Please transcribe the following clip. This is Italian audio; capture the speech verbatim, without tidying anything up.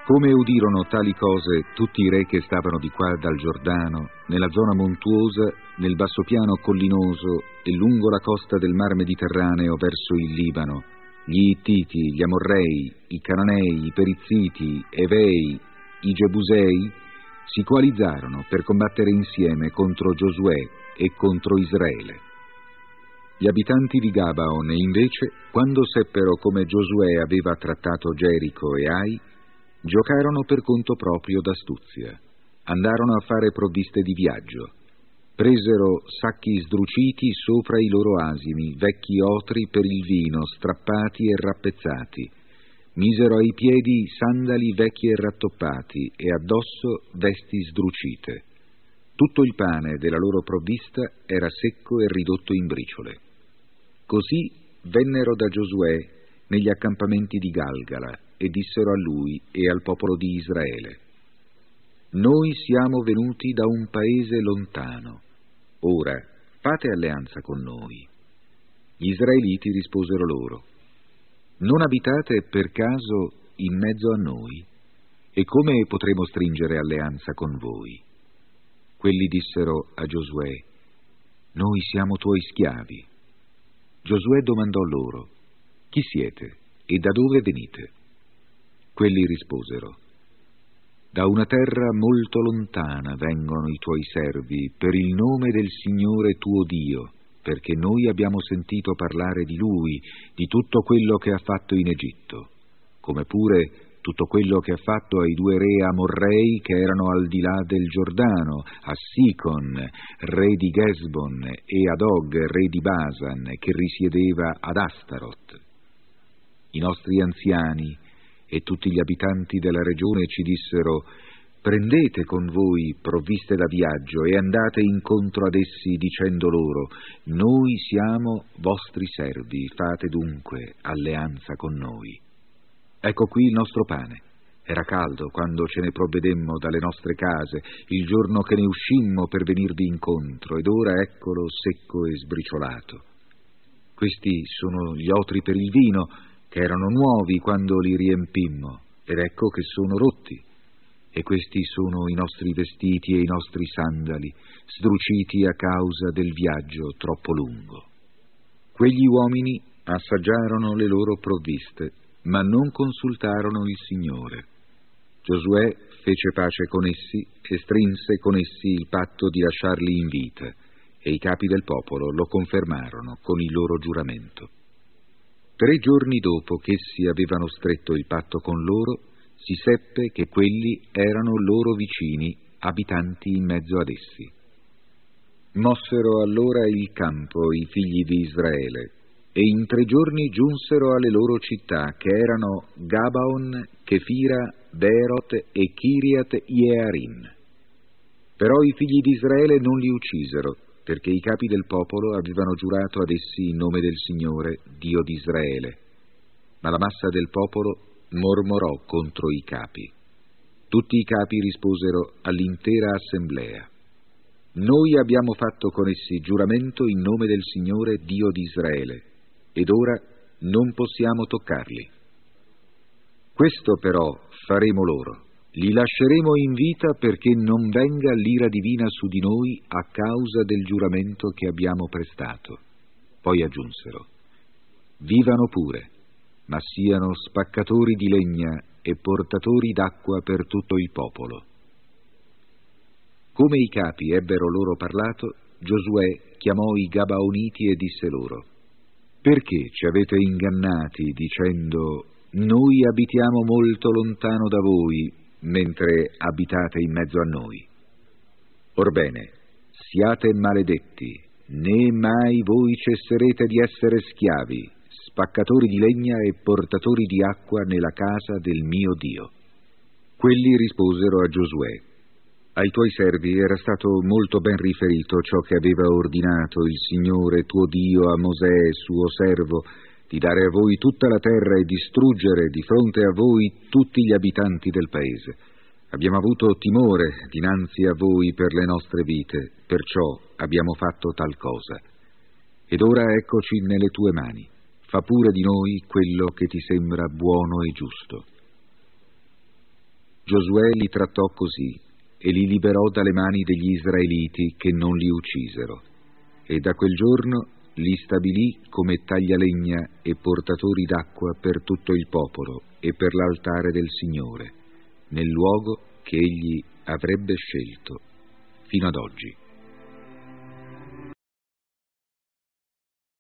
Come udirono tali cose tutti i re che stavano di qua dal Giordano, nella zona montuosa, nel bassopiano collinoso e lungo la costa del mar Mediterraneo verso il Libano, gli Ittiti, gli Amorrei, i Cananei, i Perizziti, Evei, i Gebusei, si coalizzarono per combattere insieme contro Giosuè e contro Israele. Gli abitanti di Gabaon, invece, quando seppero come Giosuè aveva trattato Gerico e Ai, giocarono per conto proprio d'astuzia. Andarono a fare provviste di viaggio. Presero sacchi sdruciti sopra i loro asini, vecchi otri per il vino, strappati e rappezzati. Misero ai piedi sandali vecchi e rattoppati e addosso vesti sdrucite. Tutto il pane della loro provvista era secco e ridotto in briciole. Così vennero da Giosuè negli accampamenti di Galgala e dissero a lui e al popolo di Israele: «Noi siamo venuti da un paese lontano. Ora fate alleanza con noi». Gli israeliti risposero loro: «Non abitate per caso in mezzo a noi? E come potremo stringere alleanza con voi?» Quelli dissero a Giosuè: «Noi siamo tuoi schiavi». Giosuè domandò loro: «Chi siete e da dove venite?» Quelli risposero: «Da una terra molto lontana vengono i tuoi servi per il nome del Signore tuo Dio, perché noi abbiamo sentito parlare di Lui, di tutto quello che ha fatto in Egitto, come pure tutto quello che ha fatto ai due re Amorrei che erano al di là del Giordano, a Sicon, re di Gesbon, e ad Og, re di Basan, che risiedeva ad Astarot. I nostri anziani e tutti gli abitanti della regione ci dissero: prendete con voi provviste da viaggio e andate incontro ad essi dicendo loro: noi siamo vostri servi, fate dunque alleanza con noi. Ecco qui il nostro pane. Era caldo quando ce ne provvedemmo dalle nostre case, il giorno che ne uscimmo per venirvi incontro, ed ora eccolo secco e sbriciolato. Questi sono gli otri per il vino, che erano nuovi quando li riempimmo, ed ecco che sono rotti. E questi sono i nostri vestiti e i nostri sandali, sdruciti a causa del viaggio troppo lungo». Quegli uomini assaggiarono le loro provviste, ma non consultarono il Signore. Giosuè fece pace con essi e strinse con essi il patto di lasciarli in vita, e i capi del popolo lo confermarono con il loro giuramento. Tre giorni dopo che essi avevano stretto il patto con loro, si seppe che quelli erano loro vicini, abitanti in mezzo ad essi. Mossero allora il campo i figli di Israele, e in tre giorni giunsero alle loro città, che erano Gabaon, Chefira, Beerot e Kiriat Jearim. Però i figli di Israele non li uccisero, perché i capi del popolo avevano giurato ad essi in nome del Signore, Dio di Israele. Ma la massa del popolo mormorò contro i capi. Tutti i capi risposero all'intera assemblea: «Noi abbiamo fatto con essi giuramento in nome del Signore, Dio di Israele, ed ora non possiamo toccarli. Questo però faremo loro: li lasceremo in vita perché non venga l'ira divina su di noi a causa del giuramento che abbiamo prestato». Poi aggiunsero: «Vivano pure, ma siano spaccatori di legna e portatori d'acqua per tutto il popolo». Come i capi ebbero loro parlato, Giosuè chiamò i Gabaoniti e disse loro: «Perché ci avete ingannati dicendo: noi abitiamo molto lontano da voi, mentre abitate in mezzo a noi? Orbene, siate maledetti, né mai voi cesserete di essere schiavi, spaccatori di legna e portatori di acqua nella casa del mio Dio». Quelli risposero a Giosuè: «Ai tuoi servi era stato molto ben riferito ciò che aveva ordinato il Signore tuo Dio a Mosè, suo servo, di dare a voi tutta la terra e distruggere di fronte a voi tutti gli abitanti del paese. Abbiamo avuto timore dinanzi a voi per le nostre vite, perciò abbiamo fatto tal cosa. Ed ora eccoci nelle tue mani. Fa pure di noi quello che ti sembra buono e giusto». Giosuè li trattò così e li liberò dalle mani degli israeliti che non li uccisero, e da quel giorno li stabilì come taglialegna e portatori d'acqua per tutto il popolo e per l'altare del Signore, nel luogo che egli avrebbe scelto, fino ad oggi.